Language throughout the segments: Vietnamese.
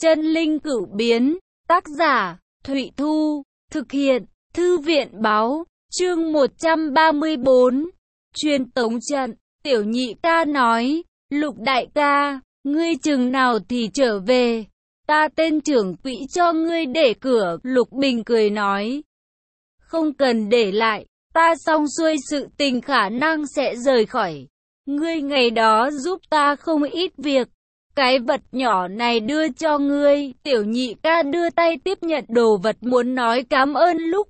Chân linh cửu biến, tác giả, Thụy Thu, thực hiện, Thư viện báo, chương 134, truyền tống trận, Tiểu Nhị ca nói, Lục đại ca, ngươi chừng nào thì trở về, ta tên trưởng quỹ cho ngươi để cửa, Lục Bình cười nói, không cần để lại, ta xong xuôi sự tình khả năng sẽ rời khỏi, ngươi ngày đó giúp ta không ít việc. Cái vật nhỏ này đưa cho ngươi, Tiểu Nhị ca đưa tay tiếp nhận đồ vật muốn nói cảm ơn lúc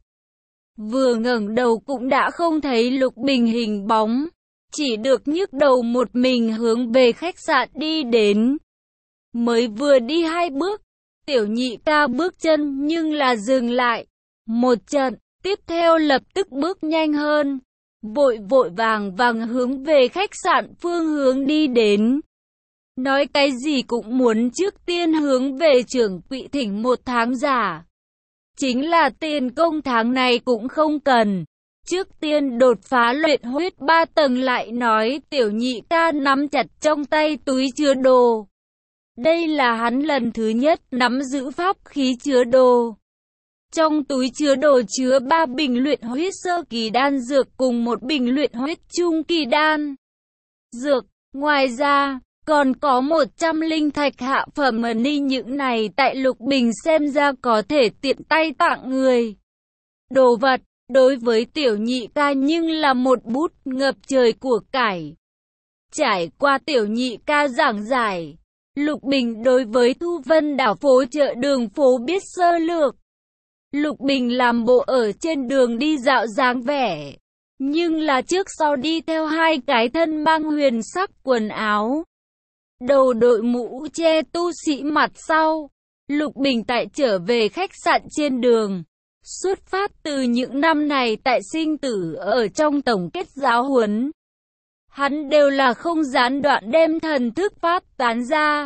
vừa ngẩng đầu cũng đã không thấy Lục Bình hình bóng, chỉ được nhức đầu một mình hướng về khách sạn đi đến. Mới vừa đi 2 bước, Tiểu Nhị ca bước chân nhưng là dừng lại, một trận, tiếp theo lập tức bước nhanh hơn, vội vàng hướng về khách sạn phương hướng đi đến. Nói cái gì cũng muốn trước tiên hướng về trưởng quỹ thỉnh 1 tháng giả. Chính là tiền công tháng này cũng không cần. Trước tiên đột phá luyện huyết 3 tầng lại nói. Tiểu Nhị ca nắm chặt trong tay túi chứa đồ. Đây là hắn lần thứ nhất nắm giữ pháp khí chứa đồ. Trong túi chứa đồ chứa 3 bình luyện huyết sơ kỳ đan dược cùng 1 bình luyện huyết trung kỳ đan dược. Ngoài ra, còn có 100 linh thạch hạ phẩm ni, những này tại Lục Bình xem ra có thể tiện tay tặng người. Đồ vật, đối với Tiểu Nhị ca nhưng là một bút ngập trời của cải. Trải qua Tiểu Nhị ca giảng giải, Lục Bình đối với Thu Vân đảo phố chợ đường phố biết sơ lược. Lục Bình làm bộ ở trên đường đi dạo dáng vẻ, nhưng là trước sau đi theo 2 cái thân mang huyền sắc quần áo. Đầu đội mũ che tu sĩ mặt sau, Lục Bình tại trở về khách sạn trên đường. Xuất phát từ những năm này tại sinh tử ở trong tổng kết giáo huấn, hắn đều là không gián đoạn đem thần thức phát tán ra,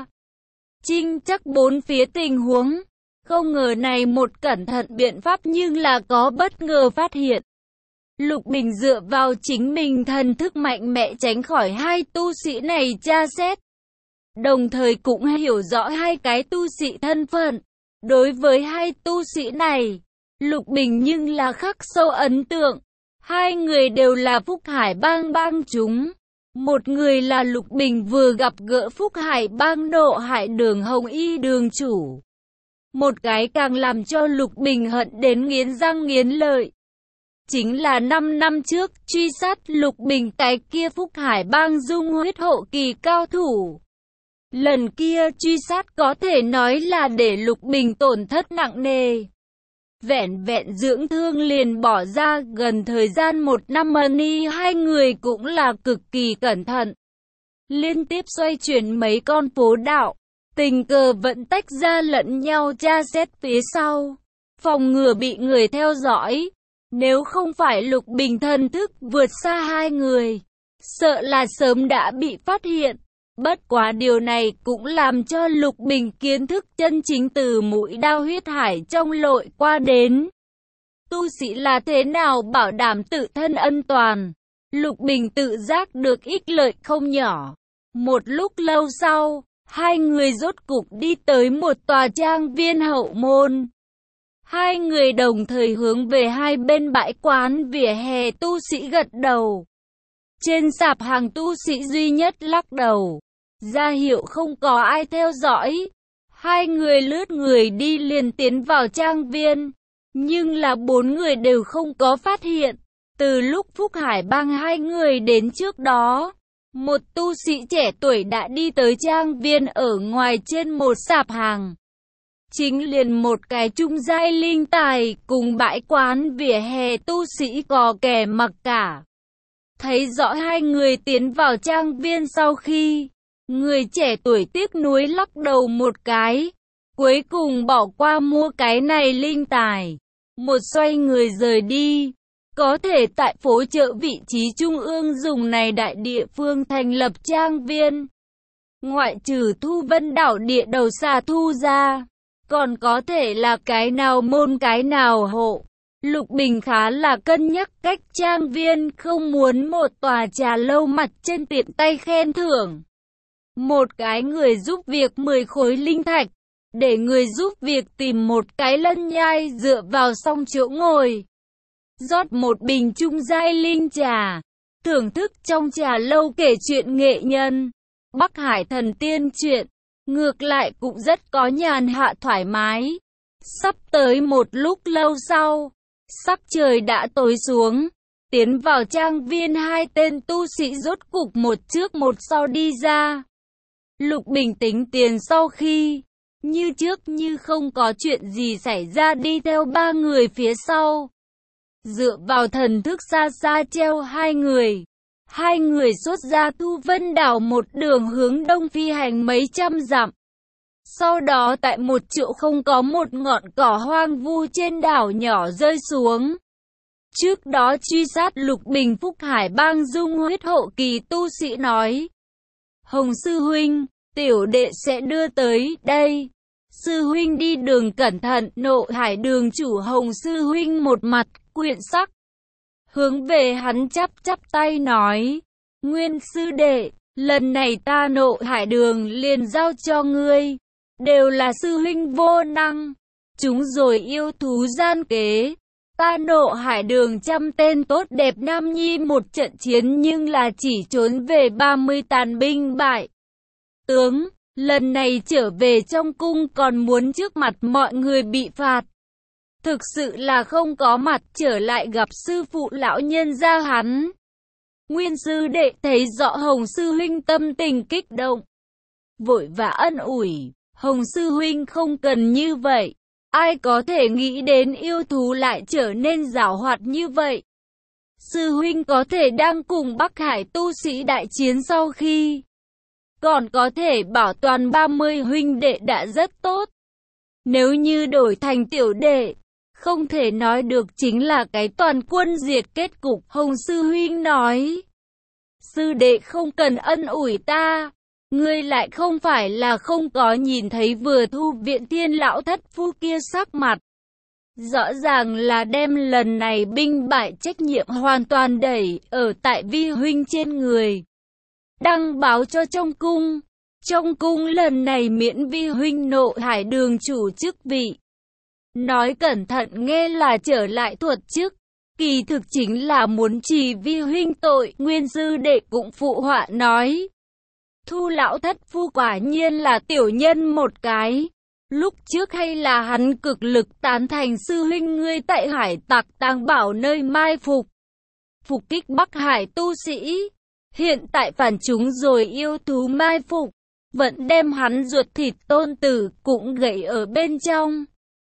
trinh chắc 4 phía tình huống. Không ngờ này một cẩn thận biện pháp nhưng là có bất ngờ phát hiện. Lục Bình dựa vào chính mình thần thức mạnh mẽ tránh khỏi 2 tu sĩ này tra xét. Đồng thời cũng hiểu rõ 2 cái tu sĩ thân phận. Đối với 2 tu sĩ này, Lục Bình nhưng là khắc sâu ấn tượng. 2 người đều là Phúc Hải bang bang chúng. Một người là Lục Bình vừa gặp gỡ Phúc Hải bang Độ Hải đường Hồng Y đường chủ. Một cái càng làm cho Lục Bình hận đến nghiến răng nghiến lợi. Chính là 5 năm trước truy sát Lục Bình cái kia Phúc Hải bang dung huyết hộ kỳ cao thủ. Lần kia truy sát có thể nói là để Lục Bình tổn thất nặng nề. Vẹn dưỡng thương liền bỏ ra gần thời gian 1 năm ni, 2 người cũng là cực kỳ cẩn thận. Liên tiếp xoay chuyển mấy con phố đạo, tình cờ vẫn tách ra lẫn nhau tra xét phía sau, phòng ngừa bị người theo dõi. Nếu không phải Lục Bình thần thức vượt xa 2 người, sợ là sớm đã bị phát hiện. Bất quá điều này cũng làm cho Lục Bình kiến thức chân chính từ mũi đao huyết hải trong lội qua đến. Tu sĩ là thế nào bảo đảm tự thân an toàn. Lục Bình tự giác được ích lợi không nhỏ. Một lúc lâu sau, 2 người rốt cục đi tới một tòa trang viên hậu môn. 2 người đồng thời hướng về 2 bên bãi quán vỉa hè tu sĩ gật đầu. Trên sạp hàng tu sĩ duy nhất lắc đầu, ra hiệu không có ai theo dõi. 2 người lướt người đi liền tiến vào trang viên, nhưng là 4 người đều không có phát hiện. Từ lúc Phúc Hải bang 2 người đến trước đó, một tu sĩ trẻ tuổi đã đi tới trang viên ở ngoài trên một sạp hàng. Chính liền một cái trung giai linh tài cùng bãi quán vỉa hè tu sĩ có kẻ mặc cả. Thấy rõ 2 người tiến vào trang viên sau khi, người trẻ tuổi tiếc nuối lắc đầu một cái, cuối cùng bỏ qua mua cái này linh tài. Một xoay người rời đi. Có thể tại phố chợ vị trí trung ương dùng này đại địa phương thành lập trang viên. Ngoại trừ Thu Vân đảo địa đầu xà thu ra, còn có thể là cái nào môn cái nào hộ. Lục Bình khá là cân nhắc cách trang viên, không muốn một tòa trà lâu mặt trên tiện tay khen thưởng. Một cái người giúp việc 10 khối linh thạch, để người giúp việc tìm một cái lân nhai dựa vào song chỗ ngồi. Rót một bình trung giai linh trà, thưởng thức trong trà lâu kể chuyện nghệ nhân. Bắc Hải thần tiên chuyện, ngược lại cũng rất có nhàn hạ thoải mái. Sắp tới một lúc lâu sau, sắc trời đã tối xuống. Tiến vào trang viên, hai tên tu sĩ rốt cục một trước một sau đi ra. Lục Bình tính tiền sau khi, như trước như không có chuyện gì xảy ra đi theo ba người phía sau. Dựa vào thần thức xa xa treo hai người. Hai người xuất ra Thu Vân đảo một đường hướng đông phi hành mấy trăm dặm. Sau đó tại một chỗ không có một ngọn cỏ hoang vu trên đảo nhỏ rơi xuống. Trước đó truy sát Lục Bình, Phúc Hải bang dung huyết hộ kỳ tu sĩ nói: Hồng sư huynh, tiểu đệ sẽ đưa tới đây. Sư huynh đi đường cẩn thận. Nộ Hải đường chủ Hồng sư huynh một mặt quyện sắc, hướng về hắn chắp chắp tay nói: Nguyên sư đệ, lần này ta Nộ Hải đường liền giao cho ngươi. Đều là sư huynh vô năng, chúng rồi yêu thú gian kế. Ta Nộ Hải đường trăm tên tốt đẹp nam nhi một trận chiến nhưng là chỉ trốn về 30 tàn binh bại tướng. Lần này trở về trong cung còn muốn trước mặt mọi người bị phạt. Thực sự là không có mặt trở lại gặp sư phụ lão nhân gia hắn. Nguyên sư đệ thấy rõ Hồng sư huynh tâm tình kích động, vội và ân ủi: Hồng sư huynh không cần như vậy. Ai có thể nghĩ đến yêu thú lại trở nên giảo hoạt như vậy. Sư huynh có thể đang cùng Bắc Hải tu sĩ đại chiến sau khi còn có thể bảo toàn 30 huynh đệ đã rất tốt. Nếu như đổi thành tiểu đệ, không thể nói được chính là cái toàn quân diệt kết cục. Hồng sư huynh nói: Sư đệ không cần ân ủi ta. Ngươi lại không phải là không có nhìn thấy vừa thu viện thiên lão thất phu kia sắc mặt. Rõ ràng là đem lần này binh bại trách nhiệm hoàn toàn đẩy ở tại vi huynh trên người. Đăng báo cho trong cung. Trong cung lần này miễn vi huynh Nộ Hải đường chủ chức vị. Nói cẩn thận nghe là trở lại thuật chức, kỳ thực chính là muốn trì vi huynh tội. Nguyên sư đệ cũng phụ họa nói: Thu lão thất phu quả nhiên là tiểu nhân một cái. Lúc trước hay là hắn cực lực tán thành sư huynh ngươi tại hải tặc tàng bảo nơi mai phục kích Bắc Hải tu sĩ. Hiện tại phản chúng rồi yêu thú mai phục, vẫn đem hắn ruột thịt tôn tử cũng gãy ở bên trong.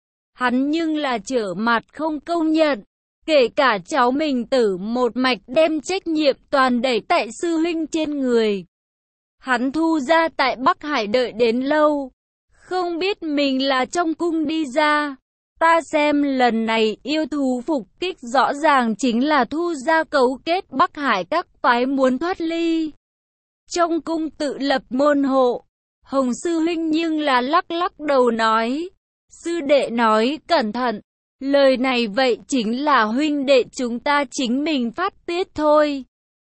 Hắn nhưng là trở mặt không công nhận, kể cả cháu mình tử một mạch đem trách nhiệm toàn đẩy tại sư huynh trên người. Hắn Thu ra tại Bắc Hải đợi đến lâu, không biết mình là trong cung đi ra. Ta xem lần này yêu thú phục kích rõ ràng chính là Thu ra cấu kết Bắc Hải các phái muốn thoát ly. Trong cung tự lập môn hộ. Hồng sư huynh nhưng là lắc lắc đầu nói: Sư đệ nói cẩn thận. Lời này vậy chính là huynh đệ chúng ta chính mình phát tiết thôi.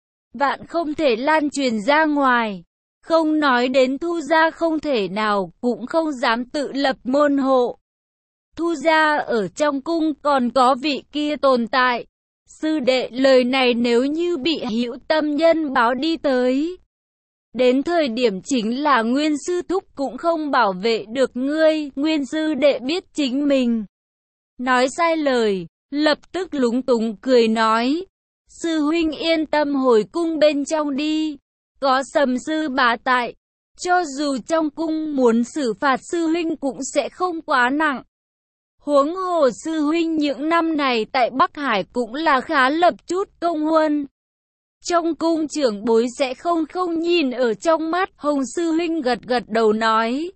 Vạn không thể lan truyền ra ngoài. Không nói đến Thu gia không thể nào cũng không dám tự lập môn hộ. Thu gia ở trong cung còn có vị kia tồn tại. Sư đệ lời này nếu như bị hữu tâm nhân báo đi tới, đến thời điểm chính là Nguyên sư thúc cũng không bảo vệ được ngươi. Nguyên sư đệ biết chính mình nói sai lời, lập tức lúng túng cười nói: Sư huynh yên tâm hồi cung bên trong đi. Có Sầm sư bá tại, cho dù trong cung muốn xử phạt sư huynh cũng sẽ không quá nặng. Huống hồ sư huynh những năm này tại Bắc Hải cũng là khá lập chút công huân. Trong cung trưởng bối sẽ không nhìn ở trong mắt. Hồng sư huynh gật gật đầu nói: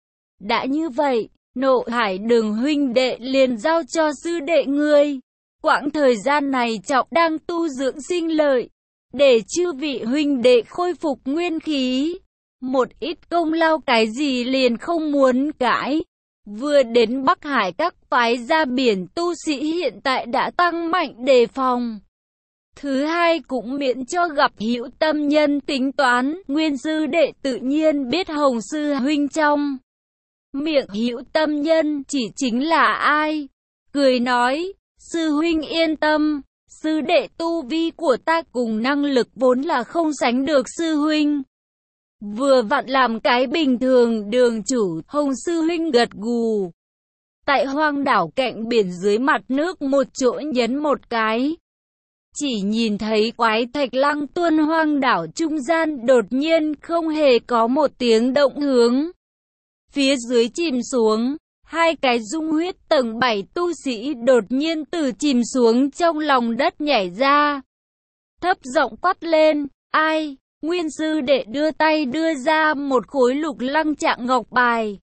Đã như vậy, Nộ Hải đường huynh đệ liền giao cho sư đệ ngươi. Quãng thời gian này trọng đang tu dưỡng sinh lợi, để chư vị huynh đệ khôi phục nguyên khí. Một ít công lao cái gì liền không muốn cãi. Vừa đến Bắc Hải các phái ra biển tu sĩ hiện tại đã tăng mạnh đề phòng. Thứ hai cũng miễn cho gặp hữu tâm nhân tính toán. Nguyên sư đệ tự nhiên biết Hồng sư huynh trong Miệng Hữu Tâm nhân chỉ chính là ai? Cười nói, sư huynh yên tâm, sư đệ tu vi của ta cùng năng lực vốn là không sánh được sư huynh. Vừa vặn làm cái bình thường đường chủ, Hồng sư huynh gật gù. Tại hoang đảo cạnh biển dưới mặt nước một chỗ nhấn một cái. Chỉ nhìn thấy quái thạch lăng tuôn hoang đảo trung gian đột nhiên không hề có một tiếng động hướng. Phía dưới chìm xuống, hai cái dung huyết tầng 7 tu sĩ đột nhiên từ chìm xuống trong lòng đất nhảy ra. Thấp giọng quát lên, ai? Nguyên sư đệ đưa tay đưa ra một khối lục lăng trạng ngọc bài.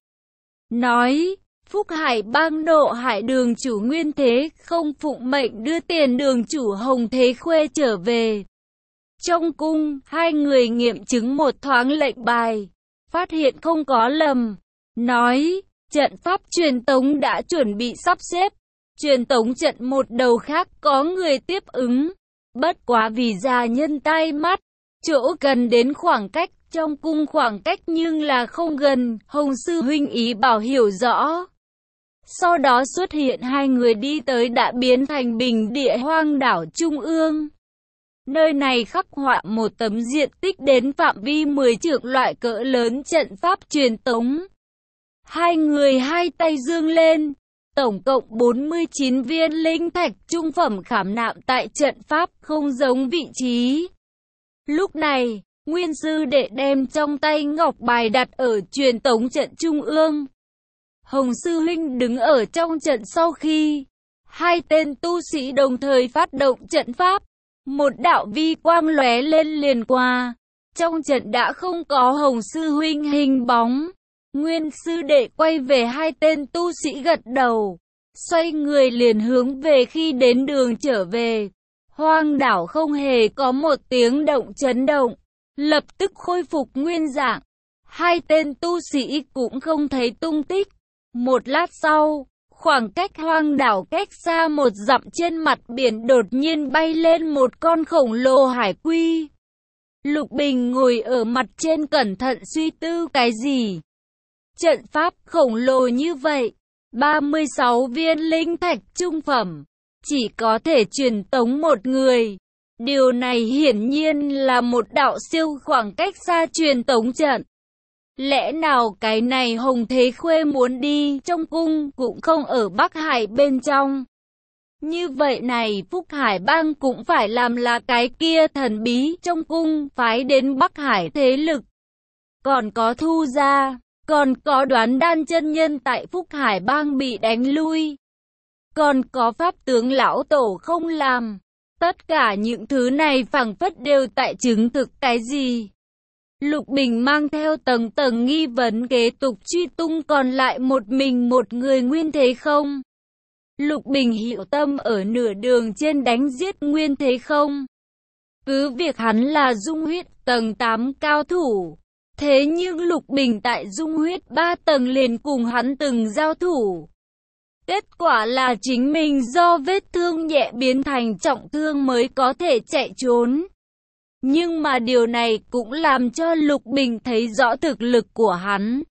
Nói, Phúc Hải Bang Nộ Hải đường chủ Nguyên Thế không phụng mệnh đưa tiền đường chủ Hồng Thế Khuê trở về. Trong cung, hai người nghiệm chứng một thoáng lệnh bài, phát hiện không có lầm. Nói, trận pháp truyền tống đã chuẩn bị sắp xếp. Truyền tống trận một đầu khác có người tiếp ứng. Bất quá vì gia nhân tai mắt, chỗ gần đến khoảng cách, trong cung khoảng cách nhưng là không gần, Hồng sư huynh ý bảo hiểu rõ. Sau đó xuất hiện hai người đi tới đã biến thành bình địa hoang đảo trung ương. Nơi này khắc họa một tấm diện tích đến phạm vi 10 trượng loại cỡ lớn trận pháp truyền tống. Hai người hai tay dương lên, tổng cộng 49 viên linh thạch trung phẩm khảm nạm tại trận pháp không giống vị trí. Lúc này, Nguyên sư đệ đem trong tay ngọc bài đặt ở truyền tống trận trung ương. Hồng sư huynh đứng ở trong trận sau khi hai tên tu sĩ đồng thời phát động trận pháp. Một đạo vi quang lóe lên liền qua. Trong trận đã không có Hồng sư huynh hình bóng. Nguyên sư đệ quay về hai tên tu sĩ gật đầu. Xoay người liền hướng về khi đến đường trở về. Hoang đảo không hề có một tiếng động chấn động. Lập tức khôi phục nguyên dạng. Hai tên tu sĩ cũng không thấy tung tích. Một lát sau, khoảng cách hoang đảo cách xa 1 dặm trên mặt biển đột nhiên bay lên một con khổng lồ hải quy. Lục Bình ngồi ở mặt trên cẩn thận suy tư cái gì. Trận pháp khổng lồ như vậy, 36 viên linh thạch trung phẩm, chỉ có thể truyền tống một người. Điều này hiển nhiên là một đạo siêu khoảng cách xa truyền tống trận. Lẽ nào cái này Hồng Thế Khuê muốn đi trong cung cũng không ở Bắc Hải bên trong? Như vậy này Phúc Hải Bang cũng phải làm là cái kia thần bí trong cung phái đến Bắc Hải thế lực. Còn có Thu gia, còn có Đoán Đan chân nhân tại Phúc Hải Bang bị đánh lui. Còn có Pháp tướng lão tổ không làm. Tất cả những thứ này phảng phất đều tại chứng thực cái gì? Lục Bình mang theo tầng tầng nghi vấn kế tục truy tung còn lại một mình một người Nguyên Thế Không. Lục Bình hiểu tâm ở nửa đường trên đánh giết Nguyên Thế Không. Cứ việc hắn là dung huyết tầng 8 cao thủ. Thế nhưng Lục Bình tại dung huyết 3 tầng liền cùng hắn từng giao thủ. Kết quả là chính mình do vết thương nhẹ biến thành trọng thương mới có thể chạy trốn. Nhưng mà điều này cũng làm cho Lục Bình thấy rõ thực lực của hắn.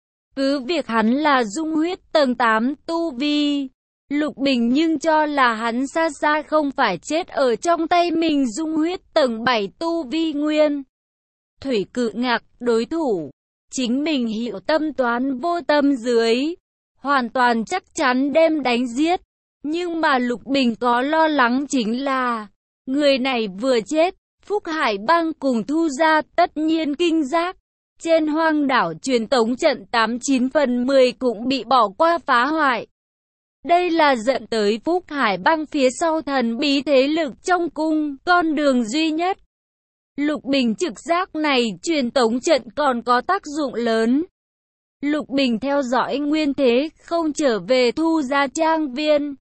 Cứ việc hắn là dung huyết tầng 8 tu vi, Lục Bình nhưng cho là hắn xa xa không phải chết ở trong tay mình dung huyết tầng 7 tu vi nguyên. Thủy Cự Ngạc đối thủ, chính mình hiểu tâm toán vô tâm dưới, hoàn toàn chắc chắn đem đánh giết. Nhưng mà Lục Bình có lo lắng chính là, người này vừa chết, Phúc Hải Bang cùng Thu gia tất nhiên kinh giác. Trên hoang đảo truyền tống trận 89 phần 10 cũng bị bỏ qua phá hoại. Đây là dẫn tới Phúc Hải Bang phía sau thần bí thế lực trong cung, con đường duy nhất. Lục Bình trực giác này truyền tống trận còn có tác dụng lớn. Lục Bình theo dõi Nguyên Thế Không trở về Thu gia trang viên.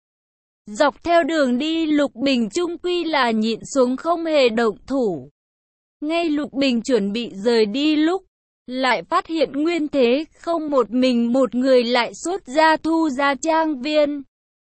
Dọc theo đường đi Lục Bình chung quy là nhịn xuống không hề động thủ. Ngay Lục Bình chuẩn bị rời đi lúc, lại phát hiện Nguyên Thế Không một mình một người lại xuất ra Thu gia trang viên.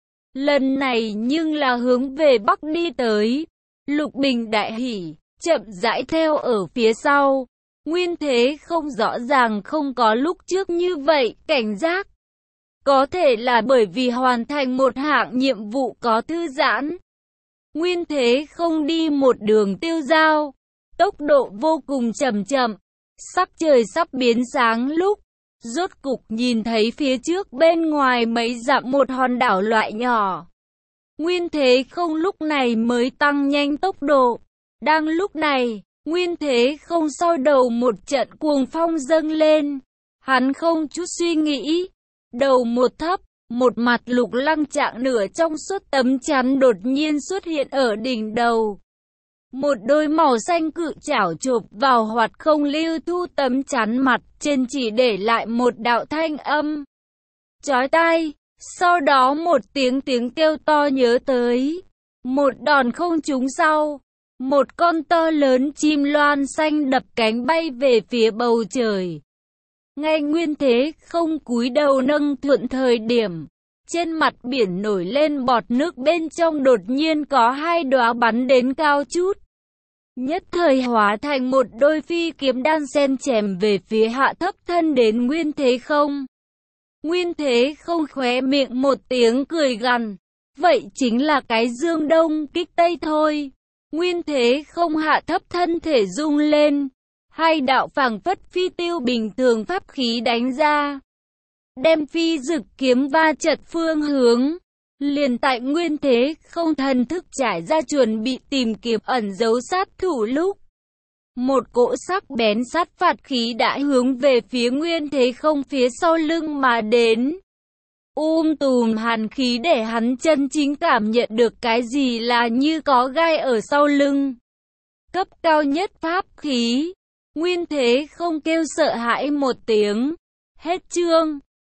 Lần này nhưng là hướng về Bắc đi tới. Lục Bình đại hỉ, chậm rãi theo ở phía sau. Nguyên Thế Không rõ ràng không có lúc trước như vậy, cảnh giác. Có thể là bởi vì hoàn thành một hạng nhiệm vụ có thư giãn. Nguyên Thế Không đi một đường tiêu dao, tốc độ vô cùng chậm chậm. Sắc trời sắp biến sáng lúc, rốt cục nhìn thấy phía trước bên ngoài mấy dặm một hòn đảo loại nhỏ. Nguyên Thế Không lúc này mới tăng nhanh tốc độ. Đang lúc này, Nguyên Thế Không sau đầu một trận cuồng phong dâng lên. Hắn không chút suy nghĩ, đầu một thấp, một mặt lục lăng trạng nửa trong suốt tấm chắn đột nhiên xuất hiện ở đỉnh đầu. Một đôi màu xanh cự chảo chộp vào hoạt không lưu thu tấm chắn mặt trên, chỉ để lại một đạo thanh âm chói tai. Sau đó một tiếng kêu to nhớ tới. Một đòn không trúng sau. Một con to lớn chim loan xanh đập cánh bay về phía bầu trời. Ngay Nguyên Thế Không cúi đầu nâng thuận thời điểm, trên mặt biển nổi lên bọt nước, bên trong đột nhiên có hai đóa bắn đến cao chút. Nhất thời hóa thành một đôi phi kiếm đan xen chém về phía hạ thấp thân đến Nguyên Thế Không. Nguyên Thế Không khóe miệng một tiếng cười gằn. Vậy chính là cái dương đông kích tây thôi. Nguyên Thế Không hạ thấp thân thể rung lên. Hai đạo phảng phất phi tiêu bình thường pháp khí đánh ra, đem phi dực kiếm va chật phương hướng. Liền tại Nguyên Thế Không thần thức trải ra chuẩn bị tìm kiếm ẩn giấu sát thủ lúc, một cỗ sắc bén sát phạt khí đã hướng về phía Nguyên Thế Không phía sau lưng mà đến. Tùm hàn khí để hắn chân chính cảm nhận được cái gì là như có gai ở sau lưng. Cấp cao nhất pháp khí. Nguyên Thế Không kêu sợ hãi một tiếng. Hết chương.